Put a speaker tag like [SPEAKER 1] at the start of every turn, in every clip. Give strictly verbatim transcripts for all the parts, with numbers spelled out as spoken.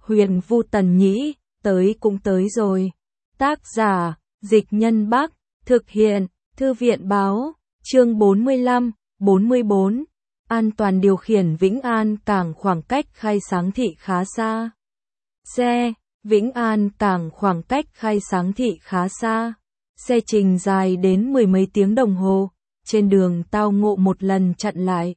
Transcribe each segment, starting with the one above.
[SPEAKER 1] Huyền Vu Tần Nhĩ, tới cũng tới rồi. Tác giả, Dịch Nhân Bắc, thực hiện, Thư viện Báo, chương bốn mươi lăm, bốn mươi bốn. An toàn điều khiển Vĩnh An Cảng khoảng cách Khai Sáng Thị khá xa. Xe, Vĩnh An Cảng khoảng cách Khai Sáng Thị khá xa. Xe trình dài đến mười mấy tiếng đồng hồ, trên đường tao ngộ một lần chặn lại.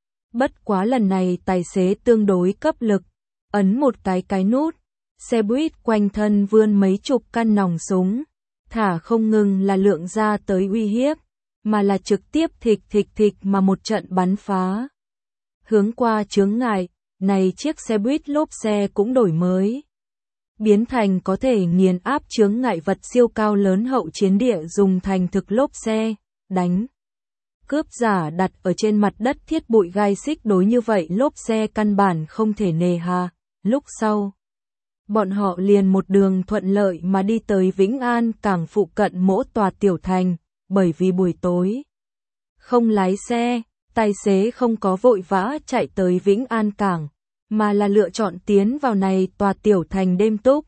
[SPEAKER 1] Bất quá lần này tài xế tương đối cấp lực, ấn một cái cái nút, xe buýt quanh thân vươn mấy chục căn nòng súng, thả không ngừng là lượng ra tới uy hiếp, mà là trực tiếp thịch thịch thịch mà một trận bắn phá. Hướng qua chướng ngại, này chiếc xe buýt lốp xe cũng đổi mới, biến thành có thể nghiền áp chướng ngại vật siêu cao lớn hậu chiến địa dùng thành thực lốp xe, đánh. Cướp giả đặt ở trên mặt đất thiết bụi gai xích đối như vậy lốp xe căn bản không thể nề hà. Lúc sau, bọn họ liền một đường thuận lợi mà đi tới Vĩnh An Cảng phụ cận mỗi tòa tiểu thành, bởi vì buổi tối không lái xe, tài xế không có vội vã chạy tới Vĩnh An Cảng, mà là lựa chọn tiến vào này tòa tiểu thành đêm túc.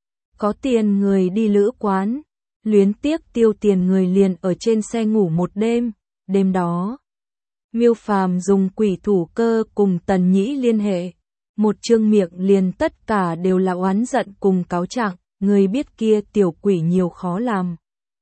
[SPEAKER 1] Có tiền người đi lữ quán, luyến tiếc tiêu tiền người liền ở trên xe ngủ một đêm. Đêm đó, Miêu Phàm dùng quỷ thủ cơ cùng Tần Nhĩ liên hệ, một chương miệng liền tất cả đều là oán giận cùng cáo trạng, người biết kia tiểu quỷ nhiều khó làm.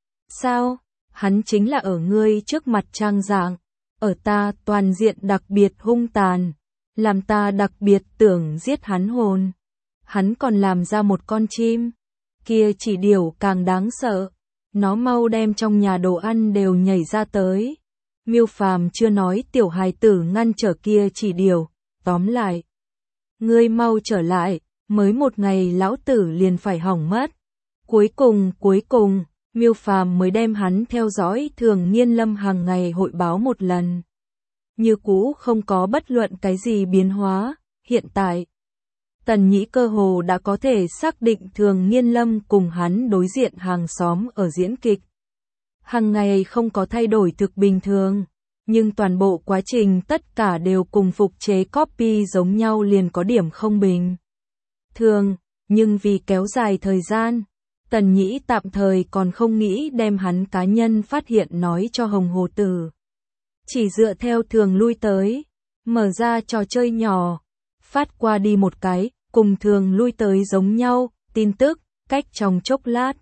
[SPEAKER 1] Sao? Hắn chính là ở ngươi trước mặt trang dạng, ở ta toàn diện đặc biệt hung tàn, làm ta đặc biệt tưởng giết hắn hồn. Hắn còn làm ra một con chim, kia chỉ điều càng đáng sợ, nó mau đem trong nhà đồ ăn đều nhảy ra tới. Miêu Phàm chưa nói tiểu hài tử ngăn trở kia chỉ điều, tóm lại. Ngươi mau trở lại, mới một ngày lão tử liền phải hỏng mất. Cuối cùng, cuối cùng, Miêu Phàm mới đem hắn theo dõi Thường Nhiên Lâm hàng ngày hội báo một lần. Như cũ không có bất luận cái gì biến hóa, hiện tại. Tần Nhĩ cơ hồ đã có thể xác định Thường Nhiên Lâm cùng hắn đối diện hàng xóm ở diễn kịch. Hàng ngày không có thay đổi thực bình thường, nhưng toàn bộ quá trình tất cả đều cùng phục chế copy giống nhau liền có điểm không bình thường, nhưng vì kéo dài thời gian, Tần Nhĩ tạm thời còn không nghĩ đem hắn cá nhân phát hiện nói cho Hồng Hồ Tử. Chỉ dựa theo thường lui tới, mở ra trò chơi nhỏ, phát qua đi một cái, cùng thường lui tới giống nhau, tin tức, cách trong chốc lát.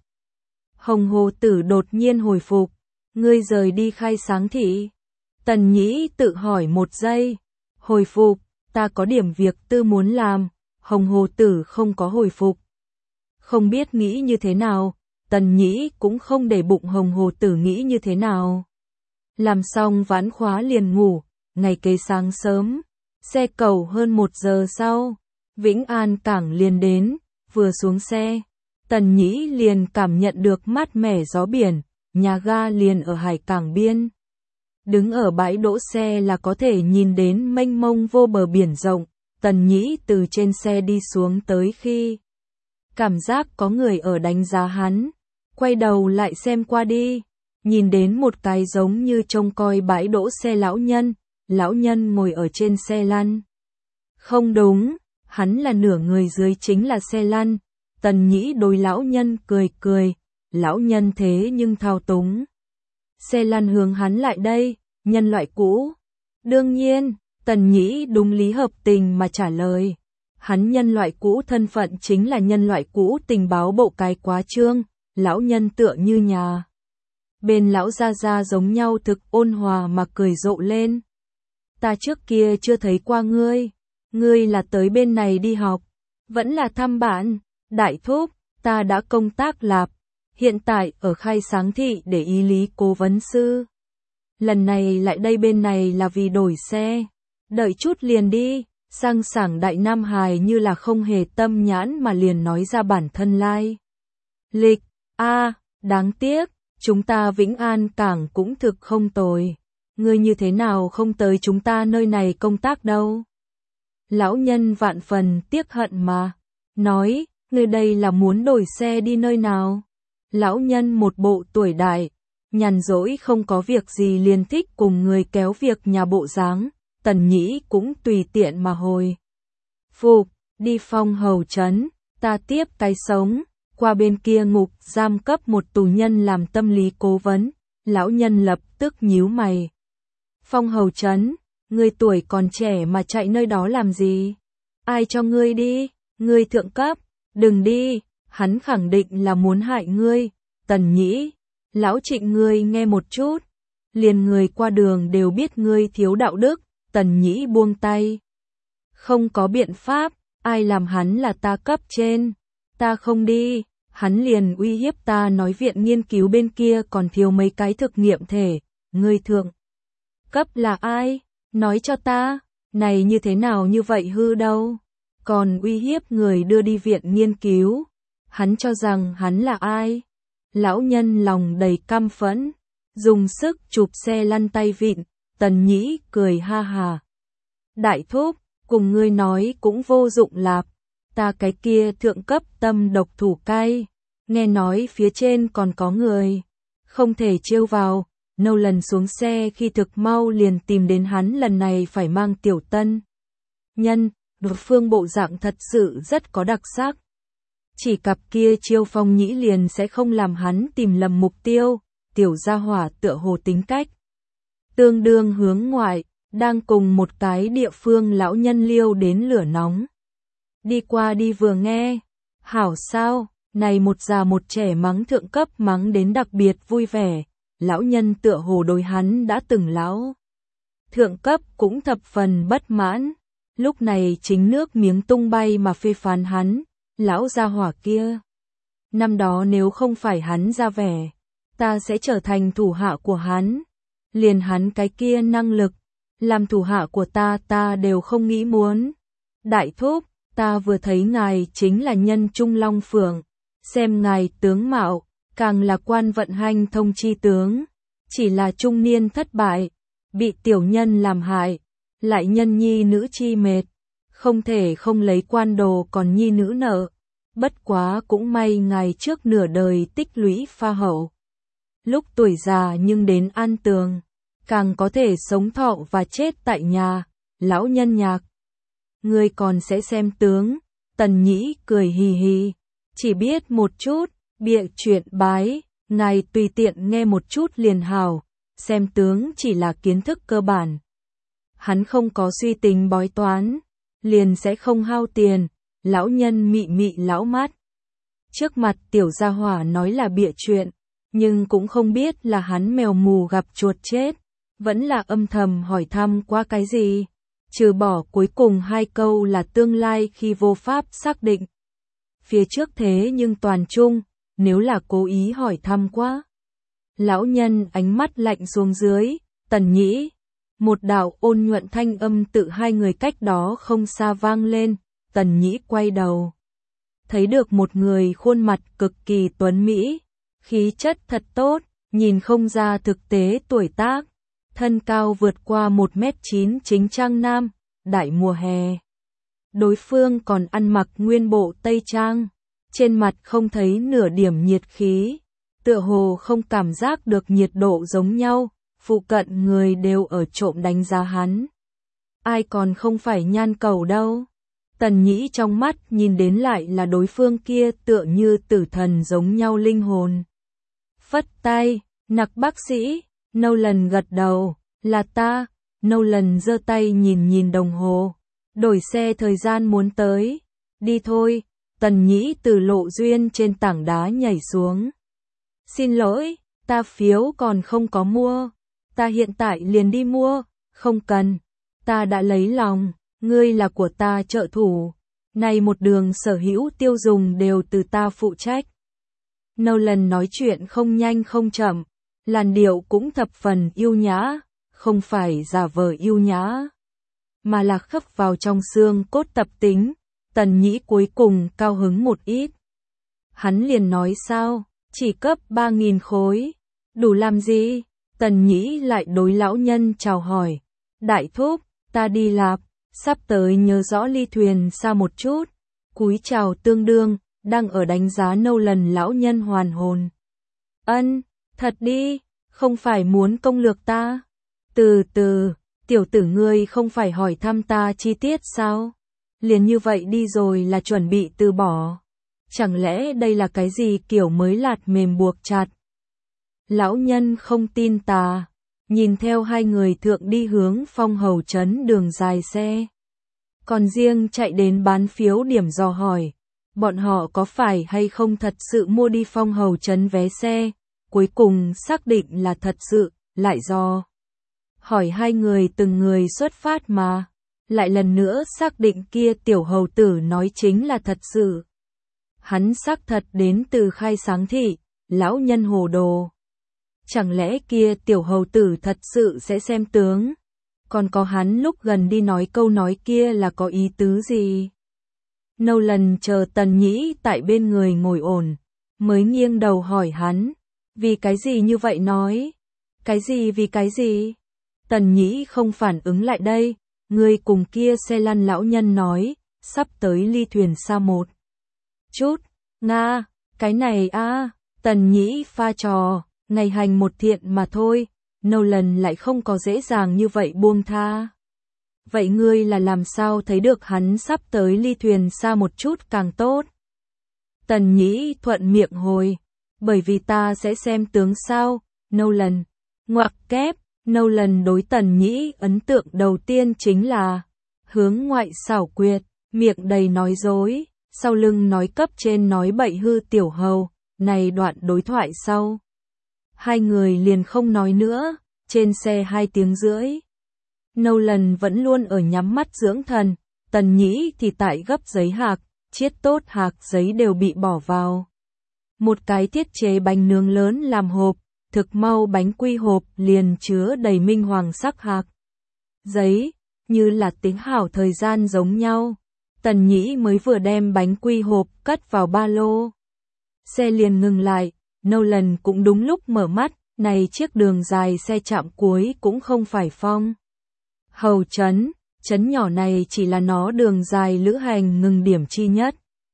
[SPEAKER 1] Hồng Hồ Tử đột nhiên hồi phục, ngươi rời đi Khai Sáng Thị. Tần Nhĩ tự hỏi một giây, hồi phục, ta có điểm việc tư muốn làm. Hồng Hồ Tử không có hồi phục. Không biết nghĩ như thế nào, Tần Nhĩ cũng không để bụng Hồng Hồ Tử nghĩ như thế nào. Làm xong vãn khóa liền ngủ, ngày kế sáng sớm, xe cầu hơn một giờ sau, Vĩnh An Cảng liền đến, vừa xuống xe, Tần Nhĩ liền cảm nhận được mát mẻ gió biển, nhà ga liền ở hải cảng biên. Đứng ở bãi đỗ xe là có thể nhìn đến mênh mông vô bờ biển rộng, Tần Nhĩ từ trên xe đi xuống tới khi cảm giác có người ở đánh giá hắn, quay đầu lại xem qua đi, nhìn đến một cái giống như trông coi bãi đỗ xe lão nhân, lão nhân ngồi ở trên xe lăn. Không đúng, hắn là nửa người dưới chính là xe lăn. Tần Nhĩ đối lão nhân cười cười, lão nhân thế nhưng thao túng. Xe lăn hướng hắn lại đây, nhân loại cũ. Đương nhiên, Tần Nhĩ đúng lý hợp tình mà trả lời. Hắn nhân loại cũ thân phận chính là nhân loại cũ tình báo bộ cái quá trương, lão nhân tựa như nhà. Bên lão gia gia giống nhau thực ôn hòa mà cười rộ lên. Ta trước kia chưa thấy qua ngươi, ngươi là tới bên này đi học, vẫn là thăm bạn. Đại thúc, ta đã công tác lạp, hiện tại ở Khai Sáng Thị để ý lý cố vấn sư. Lần này lại đây bên này là vì đổi xe, đợi chút liền đi. Sang sảng đại nam hài như là không hề tâm nhãn mà liền nói ra bản thân lai. Lịch, a, đáng tiếc, chúng ta Vĩnh An Cảng cũng thực không tồi. Ngươi như thế nào không tới chúng ta nơi này công tác đâu? Lão nhân vạn phần tiếc hận mà, nói, ngươi đây là muốn đổi xe đi nơi nào? Lão nhân một bộ tuổi đại, nhàn rỗi không có việc gì liền thích cùng người kéo việc nhà bộ dáng. Tần Nhĩ cũng tùy tiện mà hồi phục, đi Phong Hầu trấn, ta tiếp cái sống, qua bên kia ngục giam cấp một tù nhân làm tâm lý cố vấn, lão nhân lập tức nhíu mày. Phong Hầu trấn, ngươi tuổi còn trẻ mà chạy nơi đó làm gì? Ai cho ngươi đi? Ngươi thượng cấp, đừng đi, hắn khẳng định là muốn hại ngươi. Tần Nhĩ, lão Trịnh ngươi nghe một chút, liền người qua đường đều biết ngươi thiếu đạo đức. Tần Nhĩ buông tay. Không có biện pháp, ai làm hắn là ta cấp trên, ta không đi, hắn liền uy hiếp ta nói viện nghiên cứu bên kia còn thiếu mấy cái thực nghiệm thể, ngươi thượng cấp là ai? Nói cho ta, này như thế nào như vậy hư đâu, còn uy hiếp người đưa đi viện nghiên cứu, hắn cho rằng hắn là ai? Lão nhân lòng đầy căm phẫn, dùng sức chụp xe lăn tay vịn. Tần Nhĩ cười ha hà. Đại thúc, cùng ngươi nói cũng vô dụng lạp, ta cái kia thượng cấp tâm độc thủ cay, nghe nói phía trên còn có người, không thể trêu vào. Nâu lần xuống xe khi thực mau liền tìm đến hắn, lần này phải mang tiểu tân nhân, đối phương bộ dạng thật sự rất có đặc sắc. Chỉ cặp kia chiêu Phong Nhĩ liền sẽ không làm hắn tìm lầm mục tiêu, tiểu gia hỏa tựa hồ tính cách tương đương hướng ngoại, đang cùng một cái địa phương lão nhân liêu đến lửa nóng. Đi qua đi vừa nghe, hảo sao, này một già một trẻ mắng thượng cấp mắng đến đặc biệt vui vẻ, lão nhân tựa hồ đối hắn đã từng lão. Thượng cấp cũng thập phần bất mãn, lúc này chính nước miếng tung bay mà phê phán hắn, lão gia hỏa kia. Năm đó nếu không phải hắn ra vẻ, ta sẽ trở thành thủ hạ của hắn. Liền hắn cái kia năng lực, làm thủ hạ của ta ta đều không nghĩ muốn. Đại thúc, ta vừa thấy ngài chính là nhân Trung Long Phượng, xem ngài tướng mạo, càng là quan vận hành thông chi tướng, chỉ là trung niên thất bại, bị tiểu nhân làm hại, lại nhân nhi nữ chi mệt, không thể không lấy quan đồ còn nhi nữ nợ, bất quá cũng may ngài trước nửa đời tích lũy pha hậu. Lúc tuổi già nhưng đến an tường, càng có thể sống thọ và chết tại nhà, lão nhân nhạc. Ngươi còn sẽ xem tướng, Tần Nhĩ cười hì hì, chỉ biết một chút, bịa chuyện bái, ngài tùy tiện nghe một chút liền hào, xem tướng chỉ là kiến thức cơ bản. Hắn không có suy tính bói toán, liền sẽ không hao tiền, lão nhân mị mị lão mắt. Trước mặt tiểu gia hỏa nói là bịa chuyện, nhưng cũng không biết là hắn mèo mù gặp chuột chết, vẫn là âm thầm hỏi thăm qua cái gì, trừ bỏ cuối cùng hai câu là tương lai khi vô pháp xác định. Phía trước thế nhưng toàn trung, nếu là cố ý hỏi thăm quá. Lão nhân ánh mắt lạnh xuống dưới, Tần Nhĩ, một đạo ôn nhuận thanh âm tự hai người cách đó không xa vang lên, Tần Nhĩ quay đầu. Thấy được một người khuôn mặt cực kỳ tuấn mỹ, khí chất thật tốt, nhìn không ra thực tế tuổi tác, thân cao vượt qua một mét chín chính trang nam, đại mùa hè. Đối phương còn ăn mặc nguyên bộ tây trang, trên mặt không thấy nửa điểm nhiệt khí, tựa hồ không cảm giác được nhiệt độ giống nhau, phụ cận người đều ở trộm đánh giá hắn. Ai còn không phải nhan cầu đâu. Tần Nhĩ trong mắt nhìn đến lại là đối phương kia tựa như tử thần giống nhau linh hồn. Phất tay, nặc bác sĩ, Nâu lần gật đầu, là ta, Nâu lần giơ tay nhìn nhìn đồng hồ, đổi xe thời gian muốn tới, đi thôi. Tần Nhĩ từ lộ duyên trên tảng đá nhảy xuống. Xin lỗi, ta phiếu còn không có mua, ta hiện tại liền đi mua, không cần, ta đã lấy lòng, ngươi là của ta trợ thủ, này một đường sở hữu tiêu dùng đều từ ta phụ trách. Nolan nói chuyện không nhanh không chậm, làn điệu cũng thập phần yêu nhã, không phải giả vờ yêu nhã, mà là khắc vào trong xương cốt tập tính. Tần Nhĩ cuối cùng cao hứng một ít. Hắn liền nói sao, chỉ cấp ba nghìn khối, đủ làm gì? Tần Nhĩ lại đối lão nhân chào hỏi, đại thúc, ta đi lạp, sắp tới nhớ rõ ly thuyền xa một chút, cúi chào tương đương, đang ở đánh giá nâu lần lão nhân hoàn hồn. Ân, thật đi, không phải muốn công lược ta. Từ từ, tiểu tử ngươi không phải hỏi thăm ta chi tiết sao? liền như vậy đi rồi là chuẩn bị từ bỏ. Chẳng lẽ đây là cái gì kiểu mới lạt mềm buộc chặt? Lão nhân không tin tà, nhìn theo hai người thượng đi hướng Phong Hầu trấn đường dài xe. Còn riêng chạy đến bán phiếu điểm dò hỏi, bọn họ có phải hay không thật sự mua đi Phong Hầu trấn vé xe, cuối cùng xác định là thật sự, lại do hỏi hai người từng người xuất phát mà, lại lần nữa xác định kia tiểu hầu tử nói chính là thật sự. Hắn xác thật đến từ Khai Sáng thị, lão nhân hồ đồ. Chẳng lẽ kia tiểu hầu tử thật sự sẽ xem tướng? Còn có hắn lúc gần đi nói câu nói kia là có ý tứ gì? Nolan chờ Tần Nhĩ tại bên người ngồi ổn, mới nghiêng đầu hỏi hắn, vì cái gì như vậy nói? Cái gì vì cái gì? Tần Nhĩ không phản ứng lại đây, người cùng kia xe lăn lão nhân nói, sắp tới ly thuyền xa một chút, Nga, cái này a, Tần Nhĩ pha trò, ngày hành một thiện mà thôi, Nolan lại không có dễ dàng như vậy buông tha. Vậy ngươi là làm sao thấy được hắn sắp tới ly thuyền xa một chút càng tốt? Tần Nhĩ thuận miệng hồi, bởi vì ta sẽ xem tướng sao, Nolan. Ngoặc kép, Nolan đối Tần Nhĩ ấn tượng đầu tiên chính là hướng ngoại xảo quyệt, miệng đầy nói dối, sau lưng nói cấp trên nói bậy hư tiểu hầu, này đoạn đối thoại sau. Hai người liền không nói nữa, trên xe hai tiếng rưỡi. Nolan vẫn luôn ở nhắm mắt dưỡng thần, Tần Nhĩ thì tại gấp giấy hạc, chiết tốt hạc giấy đều bị bỏ vào. Một cái thiết chế bánh nướng lớn làm hộp, thực mau bánh quy hộp liền chứa đầy minh hoàng sắc hạc giấy, như là tính hảo thời gian giống nhau. Tần Nhĩ mới vừa đem bánh quy hộp cất vào ba lô. Xe liền ngừng lại, Nolan cũng đúng lúc mở mắt, này chiếc đường dài xe chạm cuối cũng không phải Phong Hầu trấn, trấn nhỏ này chỉ là nó đường dài lữ hành ngừng điểm chi nhất.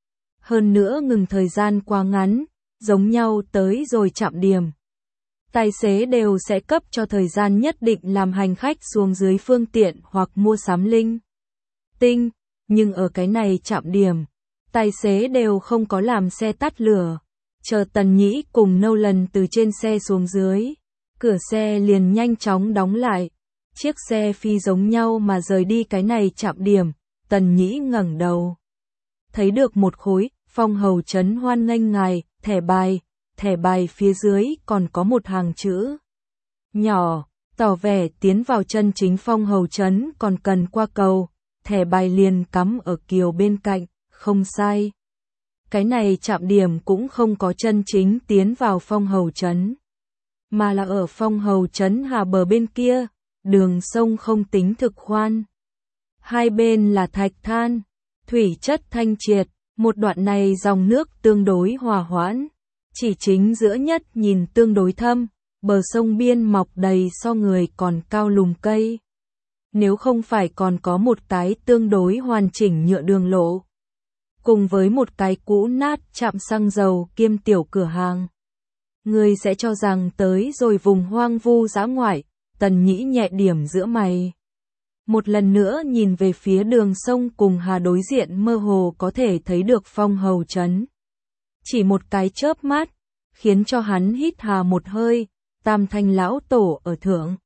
[SPEAKER 1] Hơn nữa ngừng thời gian quá ngắn, giống nhau tới rồi chạm điểm. Tài xế đều sẽ cấp cho thời gian nhất định làm hành khách xuống dưới phương tiện hoặc mua sắm linh tinh, nhưng ở cái này chạm điểm, tài xế đều không có làm xe tắt lửa. Chờ Tần Nhĩ cùng Nolan từ trên xe xuống dưới, cửa xe liền nhanh chóng đóng lại. Chiếc xe phi giống nhau mà rời đi cái này chạm điểm, Tần Nhĩ ngẩng đầu. Thấy được một khối, Phong Hầu trấn hoan nghênh ngài, thẻ bài, thẻ bài phía dưới còn có một hàng chữ nhỏ, tỏ vẻ tiến vào chân chính Phong Hầu trấn còn cần qua cầu, thẻ bài liền cắm ở kiều bên cạnh, không sai. Cái này chạm điểm cũng không có chân chính tiến vào Phong Hầu trấn, mà là ở Phong Hầu trấn hà bờ bên kia, đường sông không tính thực khoan. Hai bên là thạch than, thủy chất thanh triệt, một đoạn này dòng nước tương đối hòa hoãn, chỉ chính giữa nhất nhìn tương đối thâm, bờ sông biên mọc đầy so người còn cao lùm cây. Nếu không phải còn có một cái tương đối hoàn chỉnh nhựa đường lộ, cùng với một cái cũ nát trạm xăng dầu kiêm tiểu cửa hàng, người sẽ cho rằng tới rồi vùng hoang vu dã ngoại. Tần Nhĩ nhẹ điểm giữa mày. Một lần nữa nhìn về phía đường sông cùng hà đối diện mơ hồ có thể thấy được Phong Hầu trấn. Chỉ một cái chớp mắt, khiến cho hắn hít hà một hơi, Tam Thanh lão tổ ở thượng.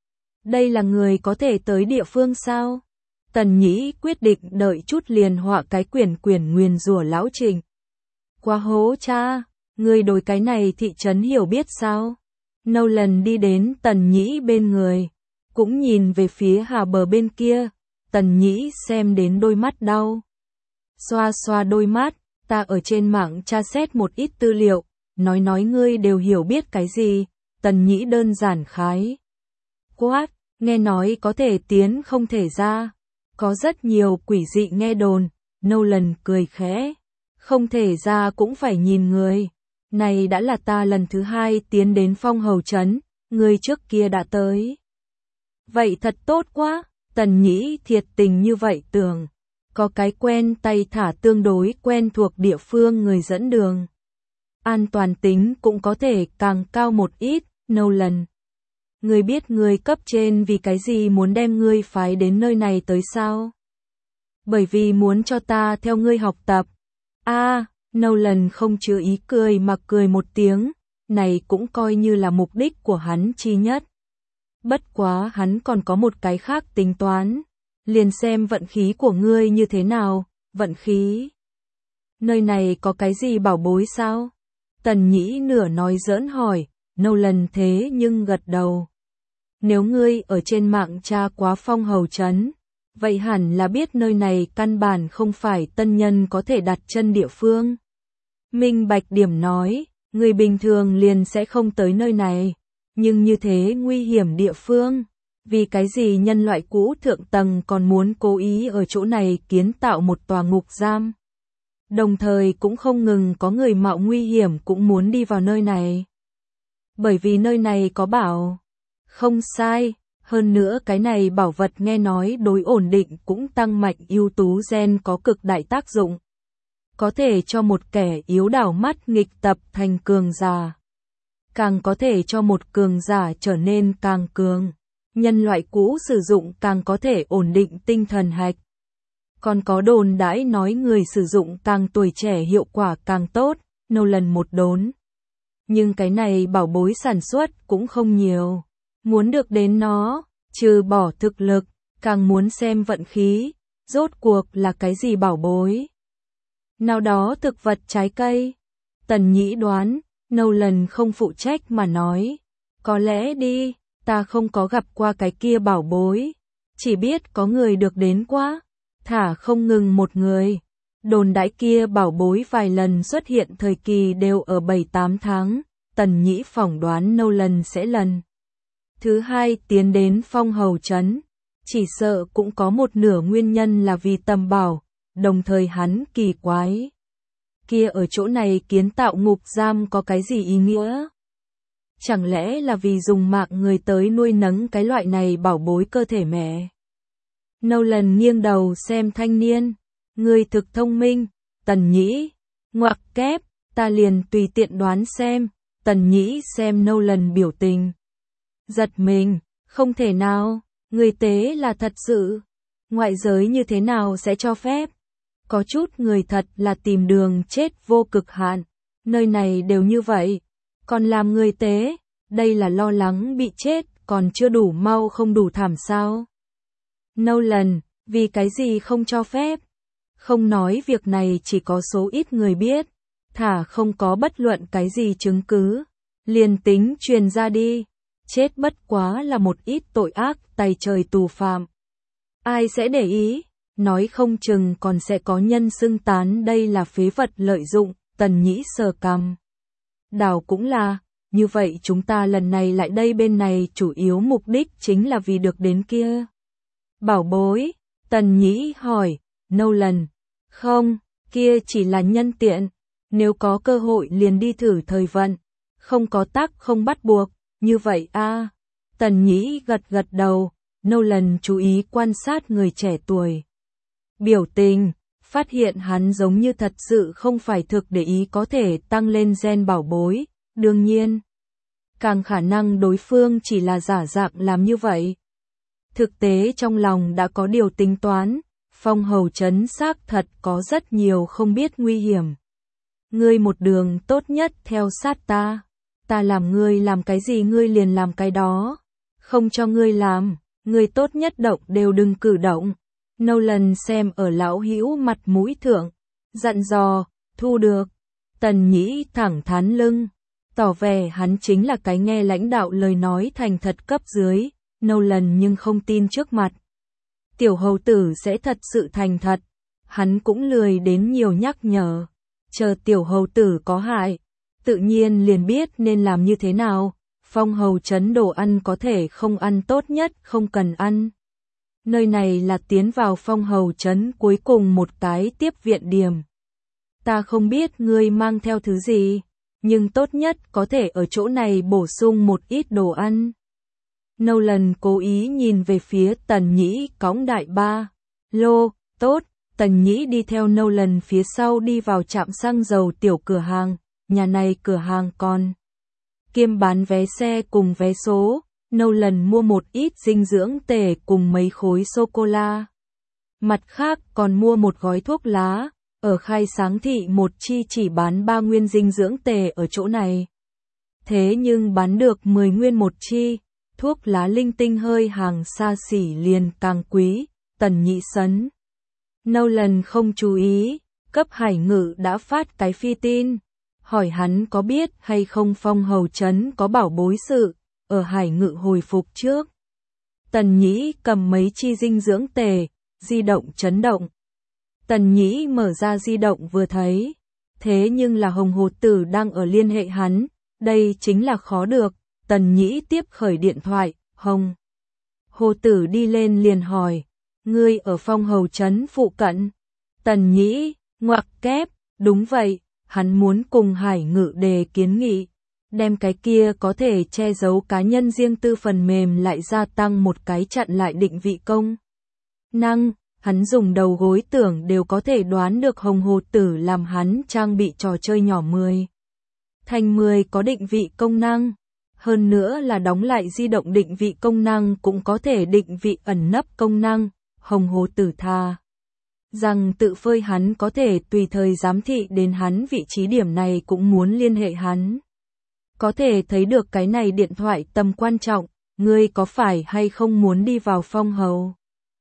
[SPEAKER 1] Đây là người có thể tới địa phương sao? Tần Nhĩ quyết định đợi chút liền họa cái quyển quyển nguyền rủa lão Trình. Quá hố cha, người đối cái này thị trấn hiểu biết sao? Nolan đi đến Tần Nhĩ bên người, cũng nhìn về phía hà bờ bên kia, Tần Nhĩ xem đến đôi mắt đau. Xoa xoa đôi mắt, ta ở trên mạng tra xét một ít tư liệu, nói nói ngươi đều hiểu biết cái gì, Tần Nhĩ đơn giản khái. Quát, nghe nói có thể tiến không thể ra, có rất nhiều quỷ dị nghe đồn, Nolan cười khẽ, không thể ra cũng phải nhìn người. Này đã là ta lần thứ hai tiến đến Phong Hầu trấn, người trước kia đã tới. Vậy thật tốt quá, Tần Nhĩ thiệt tình như vậy tưởng. Có cái quen tay thả tương đối quen thuộc địa phương người dẫn đường. An toàn tính cũng có thể càng cao một ít, Nolan. Người biết người cấp trên vì cái gì muốn đem ngươi phái đến nơi này tới sao? Bởi vì muốn cho ta theo ngươi học tập. A, à, Nolan không chứa ý cười mà cười một tiếng, này cũng coi như là mục đích của hắn chi nhất. Bất quá hắn còn có một cái khác tính toán, liền xem vận khí của ngươi như thế nào, vận khí. Nơi này có cái gì bảo bối sao? Tần Nhĩ nửa nói giỡn hỏi, Nolan thế nhưng gật đầu. Nếu ngươi ở trên mạng tra quá Phong Hầu Trấn, vậy hẳn là biết nơi này căn bản không phải tân nhân có thể đặt chân địa phương. Minh Bạch Điểm nói, người bình thường liền sẽ không tới nơi này, nhưng như thế nguy hiểm địa phương, vì cái gì nhân loại cũ thượng tầng còn muốn cố ý ở chỗ này kiến tạo một tòa ngục giam. Đồng thời cũng không ngừng có người mạo nguy hiểm cũng muốn đi vào nơi này. Bởi vì nơi này có bảo. Không sai, hơn nữa cái này bảo vật nghe nói đối ổn định cũng tăng mạnh ưu tú gen có cực đại tác dụng. Có thể cho một kẻ yếu đảo mắt nghịch tập thành cường giả. Càng có thể cho một cường giả trở nên càng cường. Nhân loại cũ sử dụng càng có thể ổn định tinh thần hạch. Còn có đồn đãi nói người sử dụng càng tuổi trẻ hiệu quả càng tốt, Nolan một đốn. Nhưng cái này bảo bối sản xuất cũng không nhiều. Muốn được đến nó, trừ bỏ thực lực, càng muốn xem vận khí, rốt cuộc là cái gì bảo bối. Nào đó thực vật trái cây. Tần Nhĩ đoán, Nolan không phụ trách mà nói. Có lẽ đi, ta không có gặp qua cái kia bảo bối. Chỉ biết có người được đến quá. Thả không ngừng một người. Đồn đãi kia bảo bối vài lần xuất hiện thời kỳ đều ở bảy tám tháng. Tần Nhĩ phỏng đoán Nolan sẽ lần thứ hai tiến đến Phong Hầu Trấn. Chỉ sợ cũng có một nửa nguyên nhân là vì tầm bảo, đồng thời hắn kỳ quái. Kia ở chỗ này kiến tạo ngục giam có cái gì ý nghĩa? Chẳng lẽ là vì dùng mạng người tới nuôi nấng cái loại này bảo bối cơ thể mẹ? Nolan nghiêng đầu xem thanh niên. Người thực thông minh, Tần Nhĩ. Ngoặc kép, ta liền tùy tiện đoán xem. Tần Nhĩ xem Nolan biểu tình. Giật mình, không thể nào, người tế là thật sự. Ngoại giới như thế nào sẽ cho phép? Có chút người thật là tìm đường chết vô cực hạn. Nơi này đều như vậy. Còn làm người tế, đây là lo lắng bị chết, còn chưa đủ mau không đủ thảm sao? Nolan, vì cái gì không cho phép? Không nói việc này chỉ có số ít người biết. Thả không có bất luận cái gì chứng cứ. Liền tính truyền ra đi. Chết bất quá là một ít tội ác tày trời tù phạm. Ai sẽ để ý? Nói không chừng còn sẽ có nhân xưng tán đây là phế vật lợi dụng. Tần Nhĩ sờ cằm. Đảo cũng là, như vậy chúng ta lần này lại đây bên này chủ yếu mục đích chính là vì được đến kia. Bảo bối, Tần Nhĩ hỏi, Nolan, không, kia chỉ là nhân tiện, nếu có cơ hội liền đi thử thời vận, không có tác không bắt buộc, như vậy a. À. Tần Nhĩ gật gật đầu, Nolan chú ý quan sát người trẻ tuổi. Biểu tình, phát hiện hắn giống như thật sự không phải thực để ý có thể tăng lên gen bảo bối, đương nhiên. Càng khả năng đối phương chỉ là giả dạng làm như vậy. Thực tế trong lòng đã có điều tính toán, Phong Hầu Trấn xác thật có rất nhiều không biết nguy hiểm. Ngươi một đường tốt nhất theo sát ta, ta làm ngươi làm cái gì ngươi liền làm cái đó, không cho ngươi làm, ngươi tốt nhất động đều đừng cử động. Nolan xem ở lão hữu mặt mũi thượng, dặn dò, thu được. Tần Nhĩ thẳng thắn lưng, tỏ vẻ hắn chính là cái nghe lãnh đạo lời nói thành thật cấp dưới. Nolan nhưng không tin trước mặt. Tiểu hầu tử sẽ thật sự thành thật. Hắn cũng lười đến nhiều nhắc nhở. Chờ tiểu hầu tử có hại. Tự nhiên liền biết nên làm như thế nào. Phong Hầu Trấn đồ ăn có thể không ăn tốt nhất không cần ăn. Nơi này là tiến vào Phong Hầu Trấn cuối cùng một cái tiếp viện điểm. Ta không biết ngươi mang theo thứ gì. Nhưng tốt nhất có thể ở chỗ này bổ sung một ít đồ ăn. Nolan cố ý nhìn về phía Tần Nhĩ cõng đại ba. Lô, tốt, Tần Nhĩ đi theo Nolan phía sau đi vào trạm xăng dầu tiểu cửa hàng, nhà này cửa hàng còn kiêm bán vé xe cùng vé số. Nolan mua một ít dinh dưỡng tể cùng mấy khối sô-cô-la. Mặt khác còn mua một gói thuốc lá, ở Khai Sáng thị một chi chỉ bán ba nguyên dinh dưỡng tề ở chỗ này. Thế nhưng bán được mười nguyên một chi, thuốc lá linh tinh hơi hàng xa xỉ liền càng quý, Tần Nhĩ sấn. Nolan không chú ý, cấp Hải Ngự đã phát cái phi tin, hỏi hắn có biết hay không Phong Hầu Trấn có bảo bối sự, ở Hải Ngự hồi phục trước. Tần Nhĩ cầm mấy chi dinh dưỡng tề, di động chấn động. Tần Nhĩ mở ra di động vừa thấy, thế nhưng là Hồng Hồ Tử đang ở liên hệ hắn, đây chính là khó được. Tần Nhĩ tiếp khởi điện thoại, Hồng Hồ Tử đi lên liền hỏi, ngươi ở Phong Hầu Trấn phụ cận? Tần Nhĩ, ngoặc kép, đúng vậy, hắn muốn cùng Hải Ngự đề kiến nghị, đem cái kia có thể che giấu cá nhân riêng tư phần mềm lại gia tăng một cái chặn lại định vị công năng. Hắn dùng đầu gối tưởng đều có thể đoán được Hồng Hồ Tử làm hắn trang bị trò chơi nhỏ mười. Thành mười có định vị công năng. Hơn nữa là đóng lại di động định vị công năng cũng có thể định vị ẩn nấp công năng. Hồng Hồ Tử thà rằng tự phơi hắn có thể tùy thời giám thị đến hắn vị trí điểm này cũng muốn liên hệ hắn. Có thể thấy được cái này điện thoại tầm quan trọng, ngươi có phải hay không muốn đi vào Phong Hầu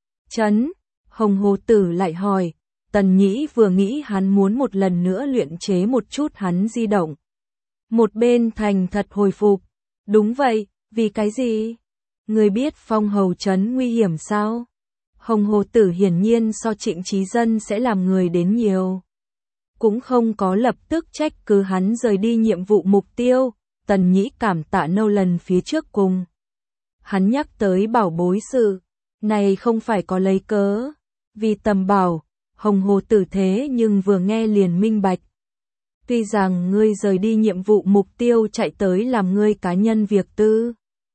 [SPEAKER 1] Trấn? Hồng Hồ Tử lại hỏi, Tần Nhĩ vừa nghĩ hắn muốn một lần nữa luyện chế một chút hắn di động. Một bên thành thật hồi phục, đúng vậy, vì cái gì? Người biết Phong Hầu Trấn nguy hiểm sao? Hồng Hồ Tử hiển nhiên so Trịnh Chí Dân sẽ làm người đến nhiều. Cũng không có lập tức trách cứ hắn rời đi nhiệm vụ mục tiêu, Tần Nhĩ cảm tạ Nolan phía trước cùng. Hắn nhắc tới bảo bối sự, này không phải có lấy cớ. Vì tầm bảo, Hồng Hồ Tử thế nhưng vừa nghe liền minh bạch. Tuy rằng ngươi rời đi nhiệm vụ mục tiêu chạy tới làm ngươi cá nhân việc tư.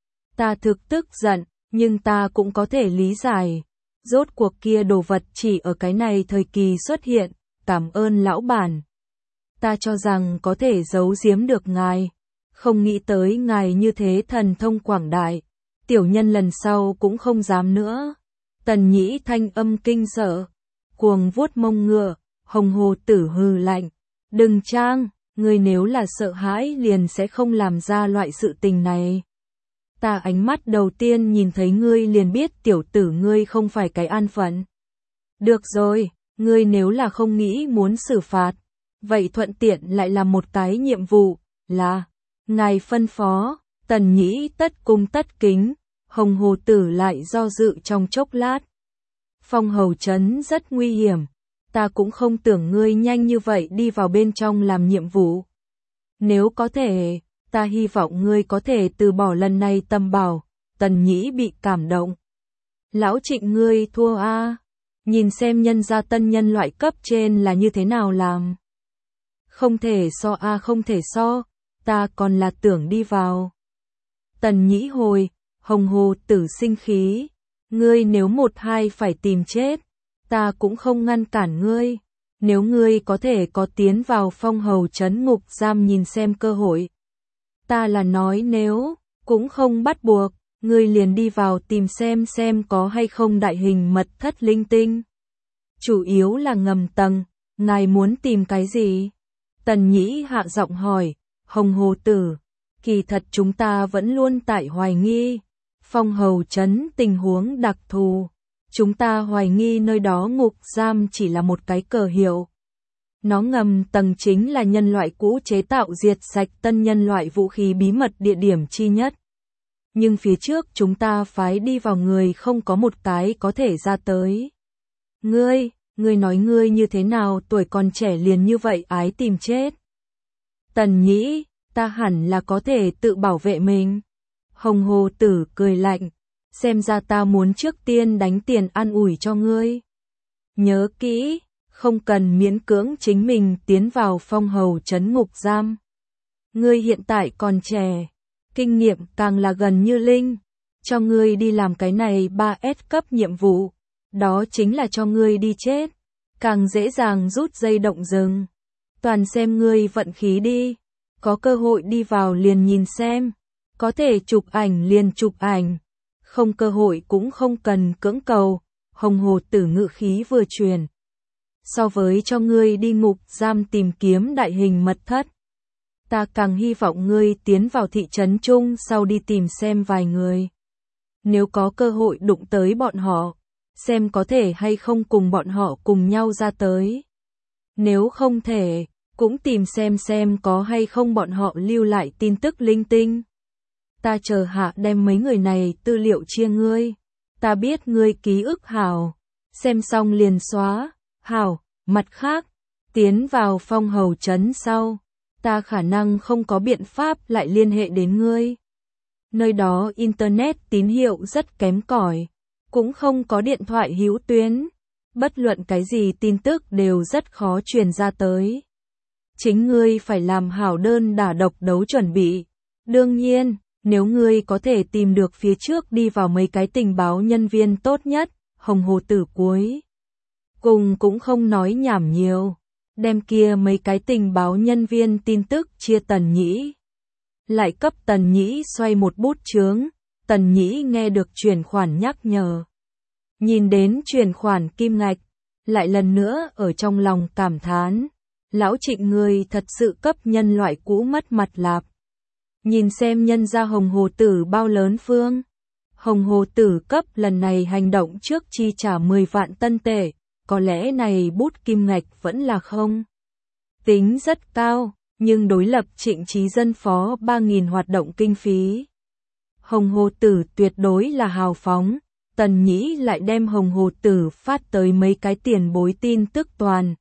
[SPEAKER 1] Ta thực tức giận, nhưng ta cũng có thể lý giải. Rốt cuộc kia đồ vật chỉ ở cái này thời kỳ xuất hiện, cảm ơn lão bản. Ta cho rằng có thể giấu giếm được ngài. Không nghĩ tới ngài như thế thần thông quảng đại. Tiểu nhân lần sau cũng không dám nữa. Tần Nhĩ thanh âm kinh sợ, cuồng vuốt mông ngựa, Hồng Hồ Tử hừ lạnh, đừng trang, ngươi nếu là sợ hãi liền sẽ không làm ra loại sự tình này. Ta ánh mắt đầu tiên nhìn thấy ngươi liền biết tiểu tử ngươi không phải cái an phận. Được rồi, ngươi nếu là không nghĩ muốn xử phạt, vậy thuận tiện lại làm một cái nhiệm vụ, là, ngài phân phó. Tần Nhĩ tất cung tất kính. Hồng Hồ Tử lại do dự trong chốc lát. Phong Hầu Trấn rất nguy hiểm, ta cũng không tưởng ngươi nhanh như vậy đi vào bên trong làm nhiệm vụ. Nếu có thể, ta hy vọng ngươi có thể từ bỏ lần này tầm bảo. Tần Nhĩ bị cảm động. Lão Trịnh ngươi thua a, nhìn xem nhân gia tân nhân loại cấp trên là như thế nào làm. Không thể so a không thể so, ta còn là tưởng đi vào. Tần Nhĩ hồi. Hồng Hồ Tử sinh khí, ngươi nếu một hai phải tìm chết, ta cũng không ngăn cản ngươi, nếu ngươi có thể có tiến vào Phong Hầu Trấn ngục giam nhìn xem cơ hội. Ta là nói nếu, cũng không bắt buộc, ngươi liền đi vào tìm xem xem có hay không đại hình mật thất linh tinh. Chủ yếu là ngầm tầng, ngài muốn tìm cái gì? Tần Nhĩ hạ giọng hỏi, Hồng Hồ Tử, kỳ thật chúng ta vẫn luôn tại hoài nghi. Phong Hầu Trấn tình huống đặc thù, chúng ta hoài nghi nơi đó ngục giam chỉ là một cái cờ hiệu. Nó ngầm tầng chính là nhân loại cũ chế tạo diệt sạch tân nhân loại vũ khí bí mật địa điểm chi nhất. Nhưng phía trước chúng ta phái đi vào người không có một cái có thể ra tới. Ngươi, ngươi nói ngươi như thế nào tuổi còn trẻ liền như vậy ái tìm chết. Tần Nhĩ, ta hẳn là có thể tự bảo vệ mình. Hồng Hồ Tử cười lạnh, xem ra ta muốn trước tiên đánh tiền an ủi cho ngươi. Nhớ kỹ, không cần miễn cưỡng chính mình tiến vào Phong Hầu Trấn ngục giam. Ngươi hiện tại còn trẻ, kinh nghiệm càng là gần như linh, cho ngươi đi làm cái này ba S cấp nhiệm vụ, đó chính là cho ngươi đi chết, càng dễ dàng rút dây động rừng. Toàn xem ngươi vận khí đi, có cơ hội đi vào liền nhìn xem. Có thể chụp ảnh liền chụp ảnh, không cơ hội cũng không cần cưỡng cầu, Hồng Hồ Tử ngự khí vừa truyền. So với cho ngươi đi ngục giam tìm kiếm đại hình mật thất, ta càng hy vọng ngươi tiến vào thị trấn chung sau đi tìm xem vài người. Nếu có cơ hội đụng tới bọn họ, xem có thể hay không cùng bọn họ cùng nhau ra tới. Nếu không thể, cũng tìm xem xem có hay không bọn họ lưu lại tin tức linh tinh. Ta chờ hạ đem mấy người này tư liệu chia ngươi. Ta biết ngươi ký ức hảo, xem xong liền xóa, hảo, mặt khác, tiến vào Phong Hầu trấn sau, ta khả năng không có biện pháp lại liên hệ đến ngươi. Nơi đó internet tín hiệu rất kém cỏi, cũng không có điện thoại hữu tuyến, bất luận cái gì tin tức đều rất khó truyền ra tới. Chính ngươi phải làm hảo đơn đả độc đấu chuẩn bị. Đương nhiên, nếu ngươi có thể tìm được phía trước đi vào mấy cái tình báo nhân viên tốt nhất, Hồng Hồ Tử cuối cùng cũng không nói nhảm nhiều, đem kia mấy cái tình báo nhân viên tin tức chia Tần Nhĩ. Lại cấp Tần Nhĩ xoay một bút chướng, Tần Nhĩ nghe được chuyển khoản nhắc nhở. Nhìn đến chuyển khoản kim ngạch, lại lần nữa ở trong lòng cảm thán, lão Trịnh người thật sự cấp nhân loại cũ mất mặt lạp. Nhìn xem nhân gia Hồng Hồ Tử bao lớn phương. Hồng Hồ Tử cấp lần này hành động trước chi trả mười vạn tân tệ, có lẽ này bút kim ngạch vẫn là không tính rất cao, nhưng đối lập Trịnh Chí Dân phó ba nghìn hoạt động kinh phí. Hồng Hồ Tử tuyệt đối là hào phóng, Tần Nhĩ lại đem Hồng Hồ Tử phát tới mấy cái tiền bối tin tức toàn.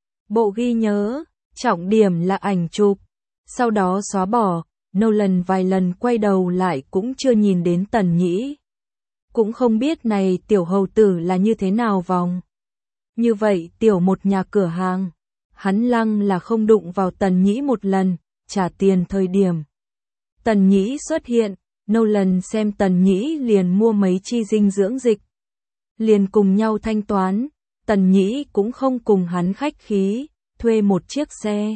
[SPEAKER 1] Bộ ghi nhớ, trọng điểm là ảnh chụp, sau đó xóa bỏ. Nolan vài lần quay đầu lại cũng chưa nhìn đến Tần Nhĩ. Cũng không biết này tiểu hầu tử là như thế nào vòng. Như vậy tiểu một nhà cửa hàng, hắn lăng là không đụng vào Tần Nhĩ một lần, trả tiền thời điểm. Tần Nhĩ xuất hiện, Nolan xem Tần Nhĩ liền mua mấy chi dinh dưỡng dịch. Liền cùng nhau thanh toán, Tần Nhĩ cũng không cùng hắn khách khí, thuê một chiếc xe.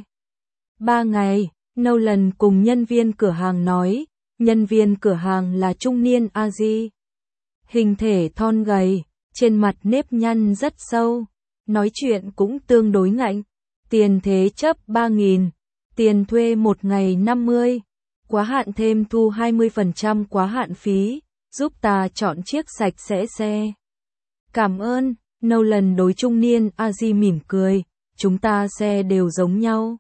[SPEAKER 1] Ba ngày. Nolan cùng nhân viên cửa hàng nói, nhân viên cửa hàng là trung niên A-di. Hình thể thon gầy, trên mặt nếp nhăn rất sâu, nói chuyện cũng tương đối ngạnh. Tiền thế chấp ba nghìn, tiền thuê một ngày năm mươi, quá hạn thêm thu hai mươi phần trăm quá hạn phí, giúp ta chọn chiếc sạch sẽ xe. Cảm ơn, Nolan đối trung niên A-di mỉm cười, chúng ta xe đều giống nhau.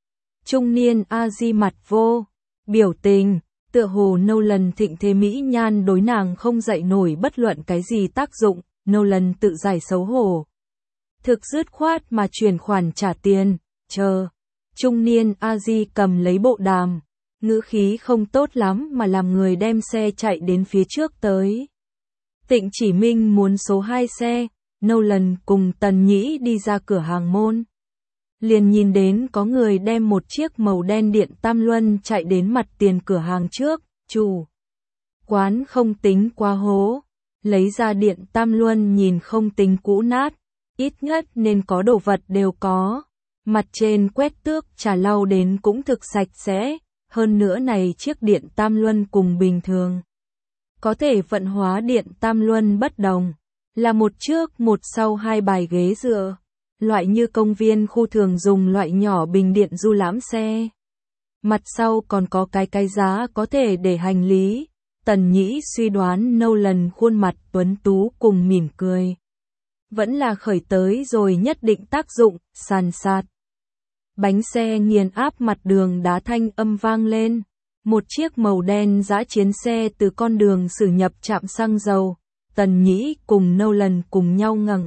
[SPEAKER 1] Trung niên A-di mặt vô biểu tình, tựa hồ Nolan thịnh thế mỹ nhan đối nàng không dậy nổi bất luận cái gì tác dụng, Nolan tự giải xấu hổ. Thực dứt khoát mà chuyển khoản trả tiền, chờ. Trung niên A-di cầm lấy bộ đàm, ngữ khí không tốt lắm mà làm người đem xe chạy đến phía trước tới. Tịnh Chỉ Minh muốn số hai xe, Nolan cùng Tần Nhĩ đi ra cửa hàng môn. Liền nhìn đến có người đem một chiếc màu đen điện tam luân chạy đến mặt tiền cửa hàng trước, chủ quán không tính quá hố, lấy ra điện tam luân nhìn không tính cũ nát, ít nhất nên có đồ vật đều có, mặt trên quét tước trà lau đến cũng thực sạch sẽ, hơn nữa này chiếc điện tam luân cùng bình thường. Có thể vận hóa điện tam luân bất đồng, là một trước một sau hai bài ghế dựa. Loại như công viên khu thường dùng loại nhỏ bình điện du lãm xe. Mặt sau còn có cái cái giá có thể để hành lý. Tần Nhĩ suy đoán Nolan khuôn mặt tuấn tú cùng mỉm cười. Vẫn là khởi tới rồi nhất định tác dụng, sàn sạt. Bánh xe nghiền áp mặt đường đá thanh âm vang lên. Một chiếc màu đen dã chiến xe từ con đường xử nhập trạm xăng dầu. Tần Nhĩ cùng Nolan cùng nhau ngẩng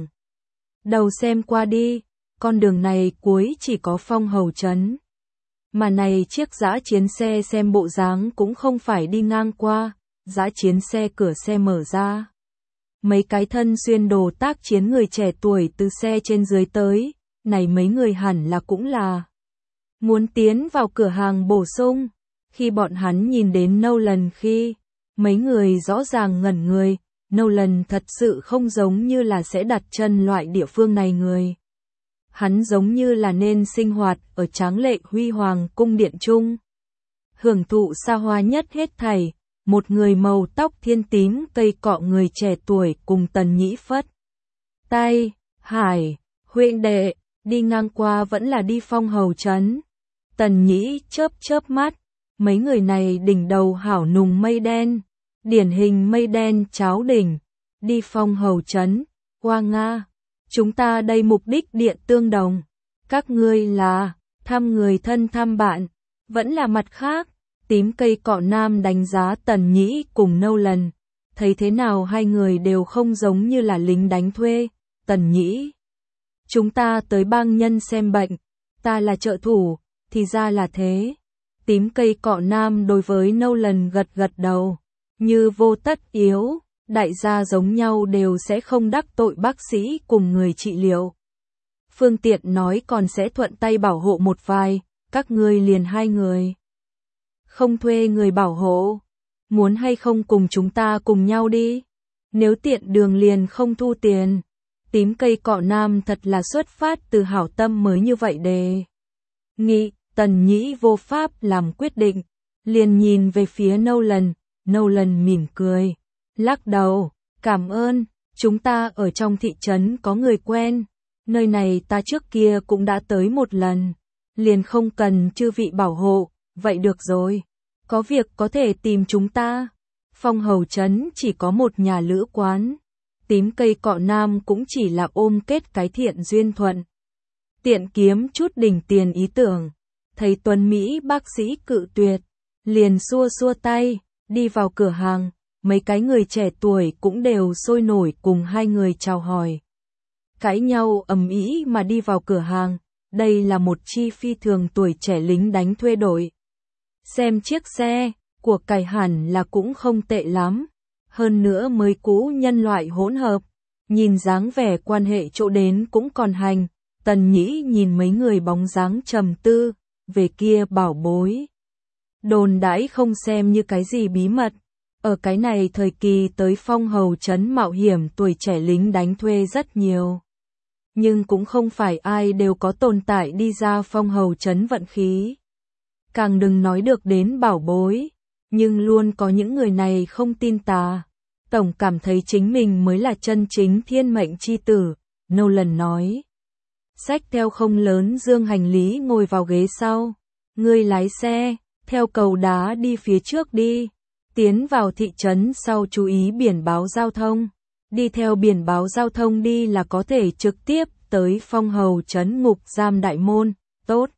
[SPEAKER 1] đầu xem qua đi, con đường này cuối chỉ có Phong Hầu trấn. Mà này chiếc dã chiến xe xem bộ dáng cũng không phải đi ngang qua, dã chiến xe cửa xe mở ra. Mấy cái thân xuyên đồ tác chiến người trẻ tuổi từ xe trên dưới tới, này mấy người hẳn là cũng là muốn tiến vào cửa hàng bổ sung. Khi bọn hắn nhìn đến Nolan khi, mấy người rõ ràng ngẩn người. Nolan thật sự không giống như là sẽ đặt chân loại địa phương này người. Hắn giống như là nên sinh hoạt ở tráng lệ huy hoàng cung điện chung. Hưởng thụ xa hoa nhất hết thảy, một người màu tóc thiên tím cây cọ người trẻ tuổi cùng Tần Nhĩ Phất. tay, Hải, huynh đệ, đi ngang qua vẫn là đi Phong Hầu trấn. Tần Nhĩ chớp chớp mắt, mấy người này đỉnh đầu hảo nùng mây đen, điển hình mây đen cháo đỉnh, đi Phong Hầu trấn, qua Nga. Chúng ta đây mục đích địa tương đồng, các ngươi là thăm người thân thăm bạn, vẫn là mặt khác. Tím cây cọ nam đánh giá Tần Nhĩ cùng Nolan, thấy thế nào hai người đều không giống như là lính đánh thuê. Tần Nhĩ, chúng ta tới bang nhân xem bệnh, ta là trợ thủ, thì ra là thế. Tím cây cọ nam đối với Nolan gật gật đầu, như vô tất yếu, đại gia giống nhau đều sẽ không đắc tội bác sĩ cùng người trị liệu. Phương tiện nói còn sẽ thuận tay bảo hộ một vài, các ngươi liền hai người. Không thuê người bảo hộ, muốn hay không cùng chúng ta cùng nhau đi, nếu tiện đường liền không thu tiền. Tím cây cọ nam thật là xuất phát từ hảo tâm mới như vậy đề nghị. Tần Nhĩ vô pháp làm quyết định, liền nhìn về phía Nolan. Nolan mỉm cười, lắc đầu, cảm ơn, chúng ta ở trong thị trấn có người quen, nơi này ta trước kia cũng đã tới một lần, liền không cần chư vị bảo hộ, vậy được rồi, có việc có thể tìm chúng ta. Phong Hầu trấn chỉ có một nhà lữ quán, tím cây cọ nam cũng chỉ là ôm kết cái thiện duyên thuận. Tiện kiếm chút đỉnh tiền ý tưởng, thấy Tuấn Mỹ bác sĩ cự tuyệt, liền xua xua tay, đi vào cửa hàng, mấy cái người trẻ tuổi cũng đều sôi nổi cùng hai người chào hỏi. Cãi nhau ầm ĩ mà đi vào cửa hàng, đây là một chi phi thường tuổi trẻ lính đánh thuê đội. Xem chiếc xe, của cải hẳn là cũng không tệ lắm, hơn nữa mới cũ nhân loại hỗn hợp, nhìn dáng vẻ quan hệ chỗ đến cũng còn hành. Tần Nhĩ nhìn mấy người bóng dáng trầm tư, về kia bảo bối. Đồn đãi không xem như cái gì bí mật, ở cái này thời kỳ tới Phong Hầu trấn mạo hiểm tuổi trẻ lính đánh thuê rất nhiều. Nhưng cũng không phải ai đều có tồn tại đi ra Phong Hầu trấn vận khí. Càng đừng nói được đến bảo bối, nhưng luôn có những người này không tin tà. Tổng cảm thấy chính mình mới là chân chính thiên mệnh chi tử, Nolan nói. Xách theo không lớn dương hành lý ngồi vào ghế sau. Ngươi lái xe, theo cầu đá đi phía trước đi. Tiến vào thị trấn sau chú ý biển báo giao thông. Đi theo biển báo giao thông đi là có thể trực tiếp tới Phong Hầu trấn ngục giam đại môn. Tốt.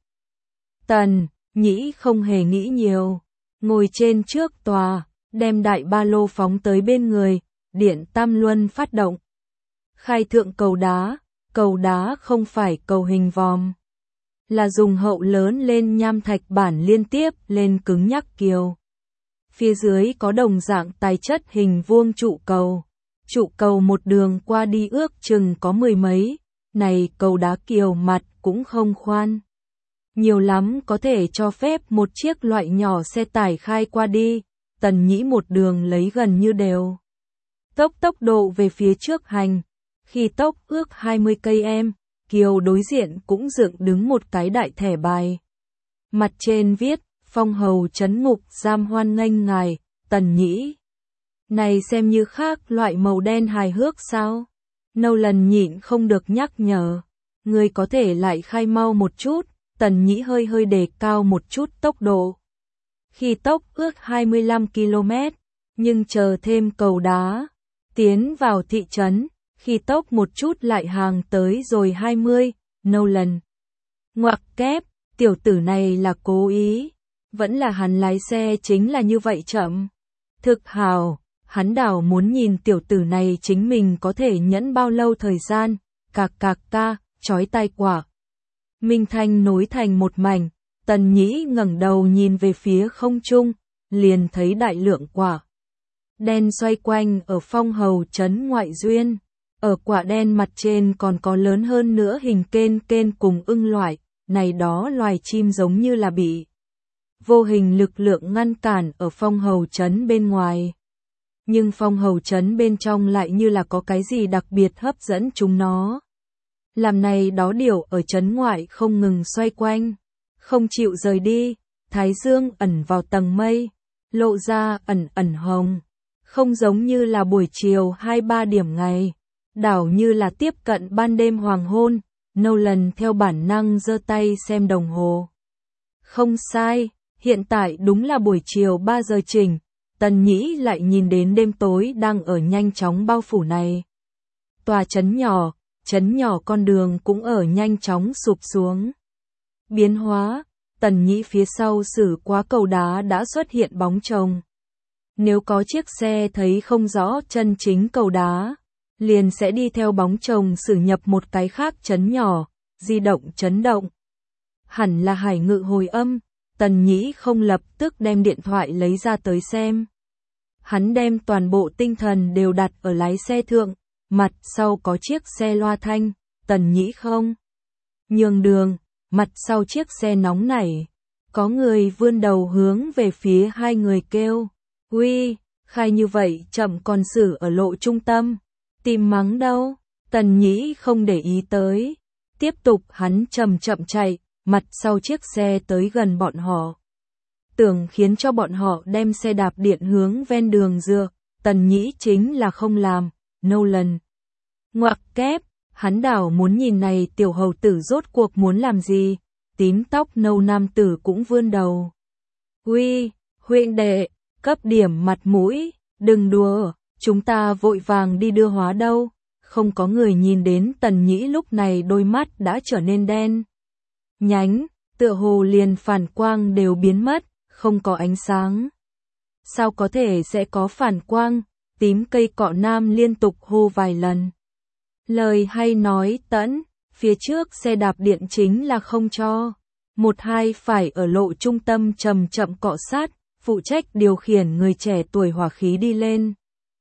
[SPEAKER 1] Tần Nhĩ không hề nghĩ nhiều. Ngồi trên trước tòa, đem đại ba lô phóng tới bên người, điện tam luân phát động. Khai thượng cầu đá. Cầu đá không phải cầu hình vòm, là dùng hậu lớn lên nham thạch bản liên tiếp lên cứng nhắc kiều. Phía dưới có đồng dạng tài chất hình vuông trụ cầu. Trụ cầu một đường qua đi ước chừng có mười mấy, này cầu đá kiều mặt cũng không khoan. Nhiều lắm có thể cho phép một chiếc loại nhỏ xe tải khai qua đi. Tần Nhĩ một đường lấy gần như đều. Tốc tốc độ về phía trước hành. Khi tốc ước hai mươi cây em, kiều đối diện cũng dựng đứng một cái đại thẻ bài. Mặt trên viết, Phong Hầu trấn ngục giam hoan nghênh ngài, Tần Nhĩ. Này xem như khác loại màu đen hài hước sao? Nolan nhịn không được nhắc nhở. Người có thể lại khai mau một chút, Tần Nhĩ hơi hơi đề cao một chút tốc độ. Khi tốc ước hai mươi lăm ki lô mét, nhưng chờ thêm cầu đá, tiến vào thị trấn. Khi tốc một chút lại hàng tới rồi hai mươi, Nolan. Ngoặc kép, tiểu tử này là cố ý, vẫn là hắn lái xe chính là như vậy chậm. Thực hào, hắn đảo muốn nhìn tiểu tử này chính mình có thể nhẫn bao lâu thời gian, cạc cạc ca, chói tai quả. Minh thanh nối thành một mảnh, Tần Nhĩ ngẩng đầu nhìn về phía không trung, liền thấy đại lượng quả đen xoay quanh ở Phong Hầu trấn ngoại duyên. Ở quả đen mặt trên còn có lớn hơn nữa hình kên kên cùng ưng loại, này đó loài chim giống như là bị vô hình lực lượng ngăn cản ở Phong Hầu trấn bên ngoài. Nhưng Phong Hầu trấn bên trong lại như là có cái gì đặc biệt hấp dẫn chúng nó. Làm này đó điều ở trấn ngoại không ngừng xoay quanh, không chịu rời đi, thái dương ẩn vào tầng mây, lộ ra ẩn ẩn hồng, không giống như là buổi chiều hai ba điểm ngày. Đảo như là tiếp cận ban đêm hoàng hôn, Nolan theo bản năng giơ tay xem đồng hồ. Không sai, hiện tại đúng là buổi chiều ba giờ chỉnh, Tần Nhĩ lại nhìn đến đêm tối đang ở nhanh chóng bao phủ này. Tòa trấn nhỏ, trấn nhỏ con đường cũng ở nhanh chóng sụp xuống. Biến hóa, Tần Nhĩ phía sau xử quá cầu đá đã xuất hiện bóng chồng. Nếu có chiếc xe thấy không rõ chân chính cầu đá, liền sẽ đi theo bóng chồng xử nhập một cái khác trấn nhỏ, di động chấn động. Hẳn là hải ngự hồi âm, Tần Nhĩ không lập tức đem điện thoại lấy ra tới xem. Hắn đem toàn bộ tinh thần đều đặt ở lái xe thượng, mặt sau có chiếc xe loa thanh, Tần Nhĩ không nhường đường, mặt sau chiếc xe nóng nảy. Có người vươn đầu hướng về phía hai người kêu, uy, khai như vậy chậm còn xử ở lộ trung tâm, tìm mắng đâu, Tần Nhĩ không để ý tới. Tiếp tục hắn chậm chậm chạy, mặt sau chiếc xe tới gần bọn họ. Tưởng khiến cho bọn họ đem xe đạp điện hướng ven đường dựa, Tần Nhĩ chính là không làm, Nolan. Ngoặc kép, hắn đảo muốn nhìn này tiểu hầu tử rốt cuộc muốn làm gì, tím tóc nâu nam tử cũng vươn đầu. Uy, huynh đệ, cấp điểm mặt mũi, đừng đùa, chúng ta vội vàng đi đưa hóa đâu. Không có người nhìn đến Tần Nhĩ lúc này đôi mắt đã trở nên đen nhánh, tựa hồ liền phản quang đều biến mất, không có ánh sáng. Sao có thể sẽ có phản quang, tím cây cọ nam liên tục hô vài lần. Lời hay nói tẫn, phía trước xe đạp điện chính là không cho. Một hai phải ở lộ trung tâm chậm chậm cọ sát, phụ trách điều khiển người trẻ tuổi hỏa khí đi lên.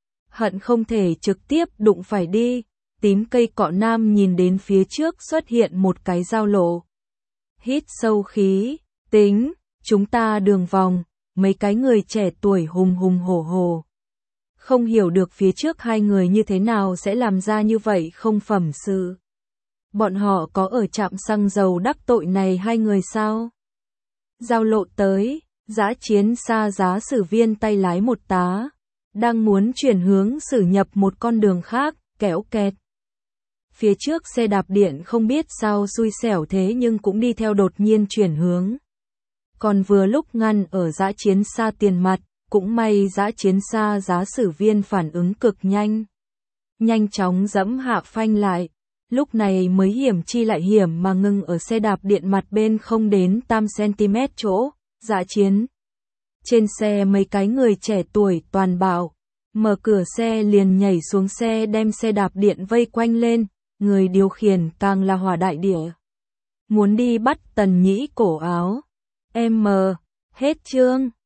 [SPEAKER 1] Hận không thể trực tiếp đụng phải đi, tím cây cọ nam nhìn đến phía trước xuất hiện một cái giao lộ. Hít sâu khí, tính, chúng ta đường vòng, mấy cái người trẻ tuổi hùng hùng hổ hổ. Không hiểu được phía trước hai người như thế nào sẽ làm ra như vậy không phẩm sự. Bọn họ có ở trạm xăng dầu đắc tội này hai người sao? Giao lộ tới, dã chiến xa giá sử viên tay lái một tá, đang muốn chuyển hướng xử nhập một con đường khác, kéo kẹt. Phía trước xe đạp điện không biết sao xui xẻo thế nhưng cũng đi theo đột nhiên chuyển hướng. Còn vừa lúc ngăn ở dã chiến xa tiền mặt, cũng may dã chiến xa giá sử viên phản ứng cực nhanh. Nhanh chóng dẫm hạ phanh lại, lúc này mới hiểm chi lại hiểm mà ngừng ở xe đạp điện mặt bên không đến năm xăng-ti-mét chỗ, dã chiến. Trên xe mấy cái người trẻ tuổi toàn bảo, mở cửa xe liền nhảy xuống xe đem xe đạp điện vây quanh lên, người điều khiển càng là hỏa đại địa. Muốn đi bắt Tần Nhĩ cổ áo. Em mờ, hết chương.